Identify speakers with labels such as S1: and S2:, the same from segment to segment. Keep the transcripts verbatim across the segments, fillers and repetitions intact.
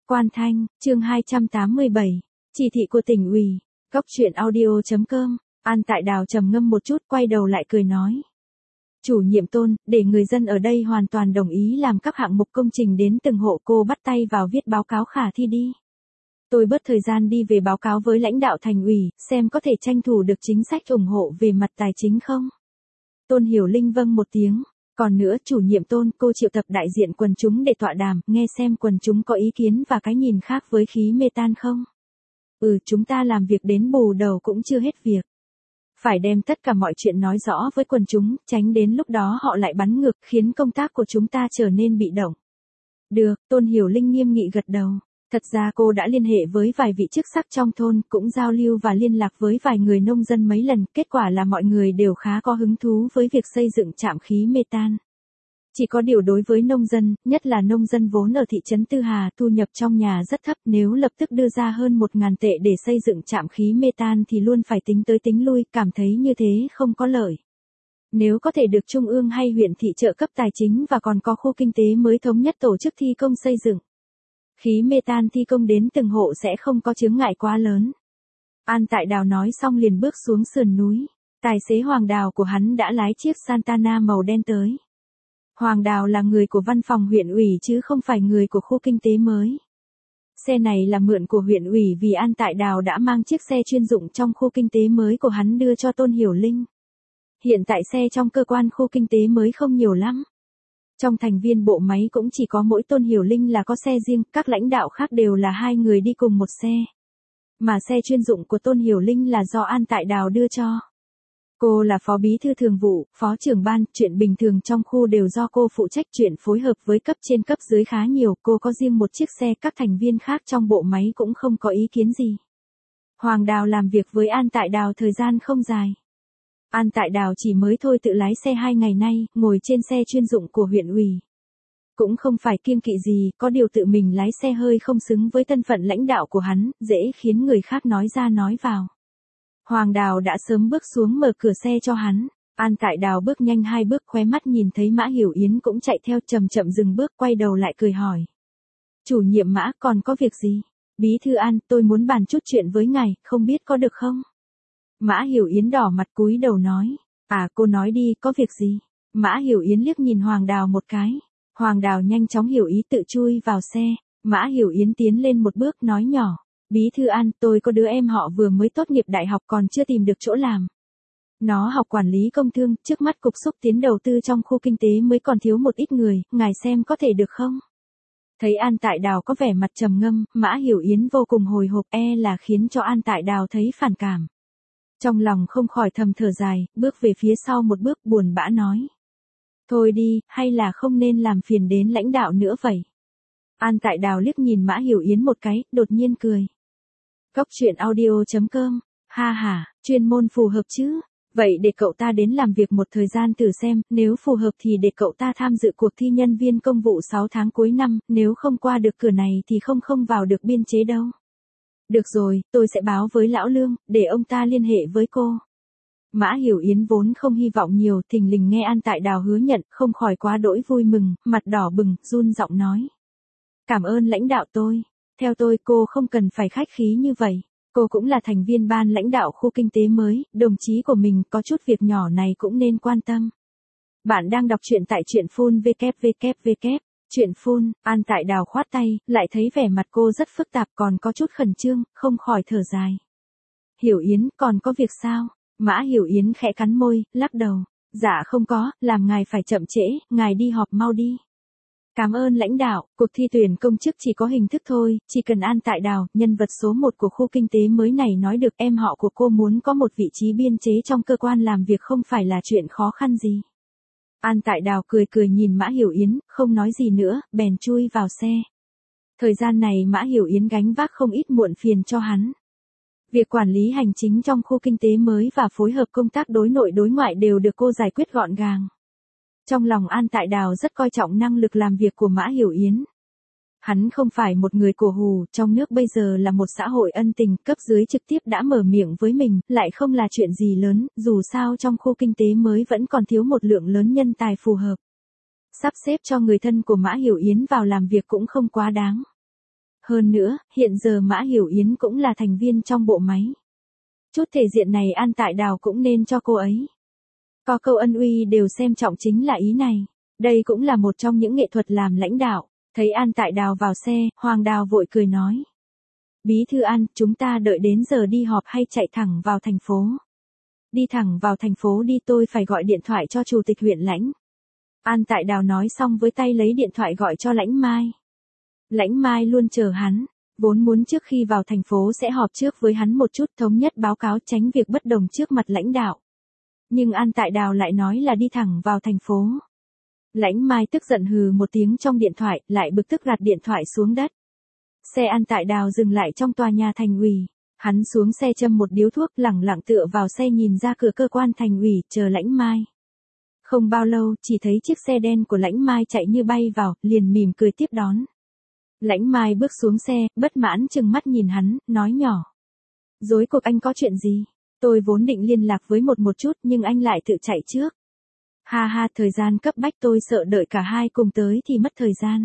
S1: Quan Thanh, chương hai trăm tám mươi bảy, chỉ thị của tỉnh ủy, Cốc truyện audio chấm com, An Tại Đào trầm ngâm một chút quay đầu lại cười nói. Chủ nhiệm Tôn, để người dân ở đây hoàn toàn đồng ý làm các hạng mục công trình đến từng hộ, cô bắt tay vào viết báo cáo khả thi đi. Tôi bớt thời gian đi về báo cáo với lãnh đạo thành ủy, xem có thể tranh thủ được chính sách ủng hộ về mặt tài chính không. Tôn Hiểu Linh vâng một tiếng. Còn nữa, chủ nhiệm Tôn, cô triệu tập đại diện quần chúng để tọa đàm, nghe xem quần chúng có ý kiến và cái nhìn khác với khí mê tan không? Ừ, chúng ta làm việc đến bù đầu cũng chưa hết việc. Phải đem tất cả mọi chuyện nói rõ với quần chúng, tránh đến lúc đó họ lại bắn ngược, khiến công tác của chúng ta trở nên bị động. Được, Tôn Hiểu Linh nghiêm nghị gật đầu. Thật ra cô đã liên hệ với vài vị chức sắc trong thôn, cũng giao lưu và liên lạc với vài người nông dân mấy lần, kết quả là mọi người đều khá có hứng thú với việc xây dựng trạm khí mê tan. Chỉ có điều đối với nông dân, nhất là nông dân vốn ở thị trấn Tư Hà, thu nhập trong nhà rất thấp, nếu lập tức đưa ra hơn một nghìn tệ để xây dựng trạm khí mê tan thì luôn phải tính tới tính lui, cảm thấy như thế không có lợi. Nếu có thể được trung ương hay huyện thị trợ cấp tài chính và còn có khu kinh tế mới thống nhất tổ chức thi công xây dựng, khí mê tan thi công đến từng hộ sẽ không có chướng ngại quá lớn. An Tại Đào nói xong liền bước xuống sườn núi. Tài xế Hoàng Đào của hắn đã lái chiếc Santana màu đen tới. Hoàng Đào là người của văn phòng huyện ủy chứ không phải người của khu kinh tế mới. Xe này là mượn của huyện ủy vì An Tại Đào đã mang chiếc xe chuyên dụng trong khu kinh tế mới của hắn đưa cho Tôn Hiểu Linh. Hiện tại xe trong cơ quan khu kinh tế mới không nhiều lắm. Trong thành viên bộ máy cũng chỉ có mỗi Tôn Hiểu Linh là có xe riêng, các lãnh đạo khác đều là hai người đi cùng một xe. Mà xe chuyên dụng của Tôn Hiểu Linh là do An Tại Đào đưa cho. Cô là phó bí thư thường vụ, phó trưởng ban, chuyện bình thường trong khu đều do cô phụ trách, chuyện phối hợp với cấp trên cấp dưới khá nhiều, cô có riêng một chiếc xe, các thành viên khác trong bộ máy cũng không có ý kiến gì. Hoàng Đào làm việc với An Tại Đào thời gian không dài. An Tại Đào chỉ mới thôi tự lái xe hai ngày nay, ngồi trên xe chuyên dụng của huyện ủy. Cũng không phải kiêng kỵ gì, có điều tự mình lái xe hơi không xứng với thân phận lãnh đạo của hắn, dễ khiến người khác nói ra nói vào. Hoàng Đào đã sớm bước xuống mở cửa xe cho hắn. An Tại Đào bước nhanh hai bước, khóe mắt nhìn thấy Mã Hiểu Yến cũng chạy theo, chậm chậm dừng bước, quay đầu lại cười hỏi. Chủ nhiệm Mã, còn có việc gì? Bí thư An, tôi muốn bàn chút chuyện với ngài, không biết có được không? Mã Hiểu Yến đỏ mặt cúi đầu nói. À, cô nói đi, có việc gì? Mã Hiểu Yến liếc nhìn Hoàng Đào một cái. Hoàng Đào nhanh chóng hiểu ý tự chui vào xe. Mã Hiểu Yến tiến lên một bước nói nhỏ. Bí thư An, tôi có đứa em họ vừa mới tốt nghiệp đại học còn chưa tìm được chỗ làm. Nó học quản lý công thương, trước mắt cục xúc tiến đầu tư trong khu kinh tế mới còn thiếu một ít người, ngài xem có thể được không? Thấy An Tại Đào có vẻ mặt trầm ngâm, Mã Hiểu Yến vô cùng hồi hộp, e là khiến cho An Tại Đào thấy phản cảm. Trong lòng không khỏi thầm thở dài, bước về phía sau một bước buồn bã nói. Thôi đi, hay là không nên làm phiền đến lãnh đạo nữa vậy? An Tại Đào liếc nhìn Mã Hiểu Yến một cái, đột nhiên cười. Cốc truyện audio chấm com, ha ha, chuyên môn phù hợp chứ? Vậy để cậu ta đến làm việc một thời gian thử xem, nếu phù hợp thì để cậu ta tham dự cuộc thi nhân viên công vụ sáu tháng cuối năm, nếu không qua được cửa này thì không không vào được biên chế đâu. Được rồi, tôi sẽ báo với lão Lương, để ông ta liên hệ với cô. Mã Hiểu Yến vốn không hy vọng nhiều, thình lình nghe An Tại Đào hứa nhận, không khỏi quá đỗi vui mừng, mặt đỏ bừng, run giọng nói. Cảm ơn lãnh đạo tôi. Theo tôi cô không cần phải khách khí như vậy. Cô cũng là thành viên ban lãnh đạo khu kinh tế mới, đồng chí của mình, có chút việc nhỏ này cũng nên quan tâm. Bạn đang đọc truyện tại truyện phun vê kép vê kép vê kép. Truyện phun, An Tại Đào khoát tay, lại thấy vẻ mặt cô rất phức tạp còn có chút khẩn trương, không khỏi thở dài. Hiểu Yến, còn có việc sao? Mã Hiểu Yến khẽ cắn môi, lắc đầu. Dạ không có, làm ngài phải chậm trễ, ngài đi họp mau đi. Cảm ơn lãnh đạo, cuộc thi tuyển công chức chỉ có hình thức thôi, chỉ cần An Tại Đào, nhân vật số một của khu kinh tế mới này nói được em họ của cô muốn có một vị trí biên chế trong cơ quan làm việc không phải là chuyện khó khăn gì. An Tại Đào cười cười nhìn Mã Hiểu Yến, không nói gì nữa, bèn chui vào xe. Thời gian này Mã Hiểu Yến gánh vác không ít muộn phiền cho hắn. Việc quản lý hành chính trong khu kinh tế mới và phối hợp công tác đối nội đối ngoại đều được cô giải quyết gọn gàng. Trong lòng An Tại Đào rất coi trọng năng lực làm việc của Mã Hiểu Yến. Hắn không phải một người cổ hủ, trong nước bây giờ là một xã hội ân tình, cấp dưới trực tiếp đã mở miệng với mình, lại không là chuyện gì lớn, dù sao trong khu kinh tế mới vẫn còn thiếu một lượng lớn nhân tài phù hợp. Sắp xếp cho người thân của Mã Hiểu Yến vào làm việc cũng không quá đáng. Hơn nữa, hiện giờ Mã Hiểu Yến cũng là thành viên trong bộ máy. Chút thể diện này An Tại Đào cũng nên cho cô ấy. Có câu ân uy đều xem trọng chính là ý này. Đây cũng là một trong những nghệ thuật làm lãnh đạo. Thấy An Tại Đào vào xe, Hoàng Đào vội cười nói. Bí thư An, chúng ta đợi đến giờ đi họp hay chạy thẳng vào thành phố? Đi thẳng vào thành phố đi, tôi phải gọi điện thoại cho chủ tịch huyện Lãnh. An Tại Đào nói xong với tay lấy điện thoại gọi cho Lãnh Mai. Lãnh Mai luôn chờ hắn, vốn muốn trước khi vào thành phố sẽ họp trước với hắn một chút thống nhất báo cáo tránh việc bất đồng trước mặt lãnh đạo. Nhưng An Tại Đào lại nói là đi thẳng vào thành phố. Lãnh Mai tức giận hừ một tiếng trong điện thoại, lại bực tức gạt điện thoại xuống đất. Xe An Tại Đào dừng lại trong tòa nhà thành ủy. Hắn xuống xe châm một điếu thuốc, lẳng lặng tựa vào xe nhìn ra cửa cơ quan thành ủy, chờ Lãnh Mai. Không bao lâu, chỉ thấy chiếc xe đen của Lãnh Mai chạy như bay vào, liền mỉm cười tiếp đón. Lãnh Mai bước xuống xe, bất mãn trừng mắt nhìn hắn, nói nhỏ. Rối cuộc anh có chuyện gì? Tôi vốn định liên lạc với một một chút nhưng anh lại tự chạy trước. Ha ha, thời gian cấp bách tôi sợ đợi cả hai cùng tới thì mất thời gian.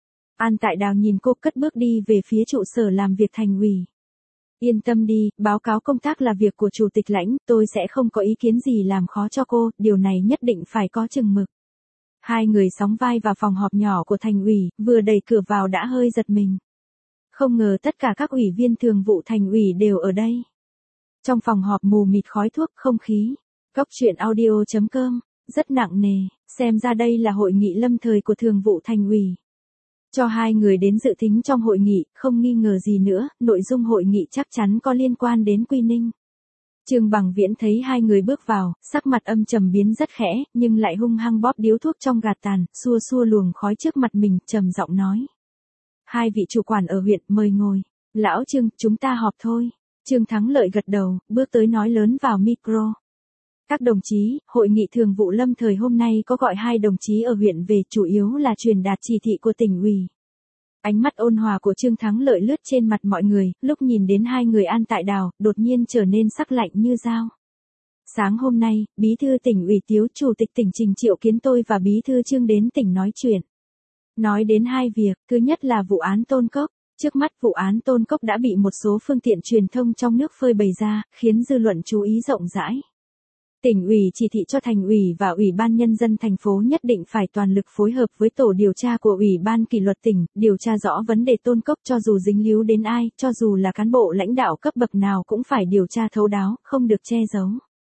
S1: An Tại Đào nhìn cô cất bước đi về phía trụ sở làm việc thành ủy. Yên tâm đi, báo cáo công tác là việc của chủ tịch Lãnh, tôi sẽ không có ý kiến gì làm khó cho cô, điều này nhất định phải có chừng mực. Hai người sóng vai vào phòng họp nhỏ của thành ủy, vừa đẩy cửa vào đã hơi giật mình. Không ngờ tất cả các ủy viên thường vụ thành ủy đều ở đây. Trong phòng họp mù mịt khói thuốc, không khí. Góc truyện audio chấm com, rất nặng nề, xem ra đây là hội nghị lâm thời của thường vụ thành ủy. Cho hai người đến dự thính trong hội nghị, không nghi ngờ gì nữa, nội dung hội nghị chắc chắn có liên quan đến Quy Ninh. Trương Bằng Viễn thấy hai người bước vào, sắc mặt âm trầm biến rất khẽ, nhưng lại hung hăng bóp điếu thuốc trong gạt tàn, xua xua luồng khói trước mặt mình, trầm giọng nói. Hai vị chủ quản ở huyện, mời ngồi. Lão Trương, chúng ta họp thôi. Trương Thắng Lợi gật đầu, bước tới nói lớn vào micro. Các đồng chí, hội nghị thường vụ lâm thời hôm nay có gọi hai đồng chí ở huyện về, chủ yếu là truyền đạt chỉ thị của tỉnh ủy. Ánh mắt ôn hòa của Trương Thắng Lợi lướt trên mặt mọi người, lúc nhìn đến hai người An Tại Đào, đột nhiên trở nên sắc lạnh như dao. Sáng hôm nay, Bí thư tỉnh ủy Tiếu Chủ tịch tỉnh Trình triệu kiến tôi và Bí thư Trương đến tỉnh nói chuyện. Nói đến hai việc, thứ nhất là vụ án Tôn Cốc. Trước mắt vụ án Tôn Cốc đã bị một số phương tiện truyền thông trong nước phơi bày ra, khiến dư luận chú ý rộng rãi. Tỉnh ủy chỉ thị cho thành ủy và ủy ban nhân dân thành phố nhất định phải toàn lực phối hợp với tổ điều tra của ủy ban kỷ luật tỉnh, điều tra rõ vấn đề Tôn Cốc, cho dù dính líu đến ai, cho dù là cán bộ lãnh đạo cấp bậc nào cũng phải điều tra thấu đáo, không được che giấu.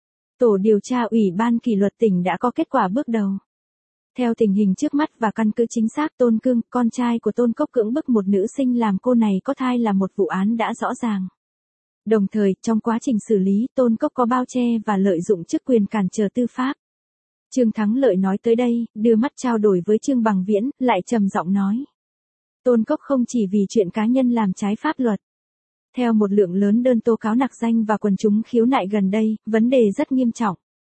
S1: Tổ điều tra ủy ban kỷ luật tỉnh đã có kết quả bước đầu. Theo tình hình trước mắt và căn cứ chính xác, Tôn Cương, con trai của Tôn Cốc cưỡng bức một nữ sinh làm cô này có thai là một vụ án đã rõ ràng. Đồng thời, trong quá trình xử lý, Tôn Cốc có bao che và lợi dụng chức quyền cản trở tư pháp. Trương Thắng Lợi nói tới đây, đưa mắt trao đổi với Trương Bằng Viễn, lại trầm giọng nói. Tôn Cốc không chỉ vì chuyện cá nhân làm trái pháp luật. Theo một lượng lớn đơn tố cáo nặc danh và quần chúng khiếu nại gần đây, vấn đề rất nghiêm trọng.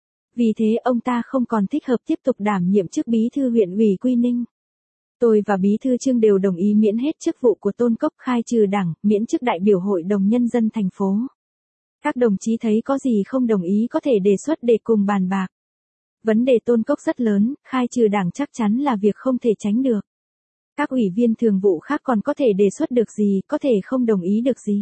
S1: Vì thế ông ta không còn thích hợp tiếp tục đảm nhiệm chức bí thư huyện ủy Quy Ninh. Tôi và Bí thư Trương đều đồng ý miễn hết chức vụ của Tôn Cốc, khai trừ đảng, miễn chức đại biểu Hội đồng Nhân dân thành phố. Các đồng chí thấy có gì không đồng ý có thể đề xuất để cùng bàn bạc. Vấn đề Tôn Cốc rất lớn, khai trừ đảng chắc chắn là việc không thể tránh được. Các ủy viên thường vụ khác còn có thể đề xuất được gì, có thể không đồng ý được gì.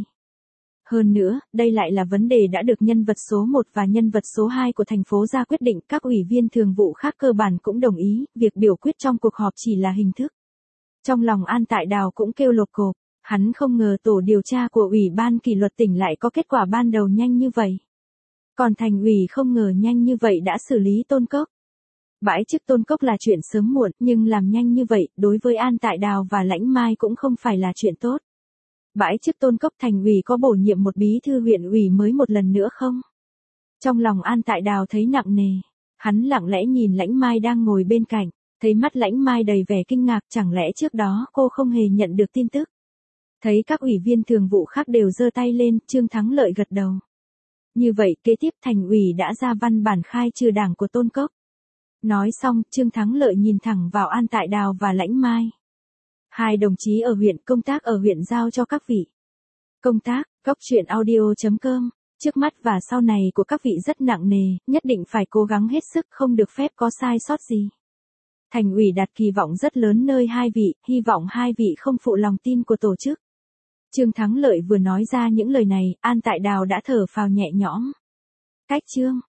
S1: Hơn nữa, đây lại là vấn đề đã được nhân vật số một và nhân vật số hai của thành phố ra quyết định, các ủy viên thường vụ khác cơ bản cũng đồng ý, việc biểu quyết trong cuộc họp chỉ là hình thức. Trong lòng An Tại Đào cũng kêu lột cộp, hắn không ngờ tổ điều tra của ủy ban kỷ luật tỉnh lại có kết quả ban đầu nhanh như vậy. Còn thành ủy không ngờ nhanh như vậy đã xử lý Tôn Cốc. Bãi chức Tôn Cốc là chuyện sớm muộn, nhưng làm nhanh như vậy, đối với An Tại Đào và Lãnh Mai cũng không phải là chuyện tốt. Bãi chức Tôn Cốc, thành ủy có bổ nhiệm một bí thư huyện ủy mới một lần nữa không? Trong lòng An Tại Đào thấy nặng nề, hắn lặng lẽ nhìn Lãnh Mai đang ngồi bên cạnh, thấy mắt Lãnh Mai đầy vẻ kinh ngạc, chẳng lẽ trước đó cô không hề nhận được tin tức? Thấy các ủy viên thường vụ khác đều giơ tay lên, Trương Thắng Lợi gật đầu. Như vậy, kế tiếp thành ủy đã ra văn bản khai trừ đảng của Tôn Cốc. Nói xong, Trương Thắng Lợi nhìn thẳng vào An Tại Đào và Lãnh Mai. Hai đồng chí ở huyện, công tác ở huyện giao cho các vị. Công tác, góc truyện audio chấm com, trước mắt và sau này của các vị rất nặng nề, nhất định phải cố gắng hết sức, không được phép có sai sót gì. Thành ủy đặt kỳ vọng rất lớn nơi hai vị, hy vọng hai vị không phụ lòng tin của tổ chức. Trương Thắng Lợi vừa nói ra những lời này, An Tại Đào đã thở phào nhẹ nhõm. Cách chương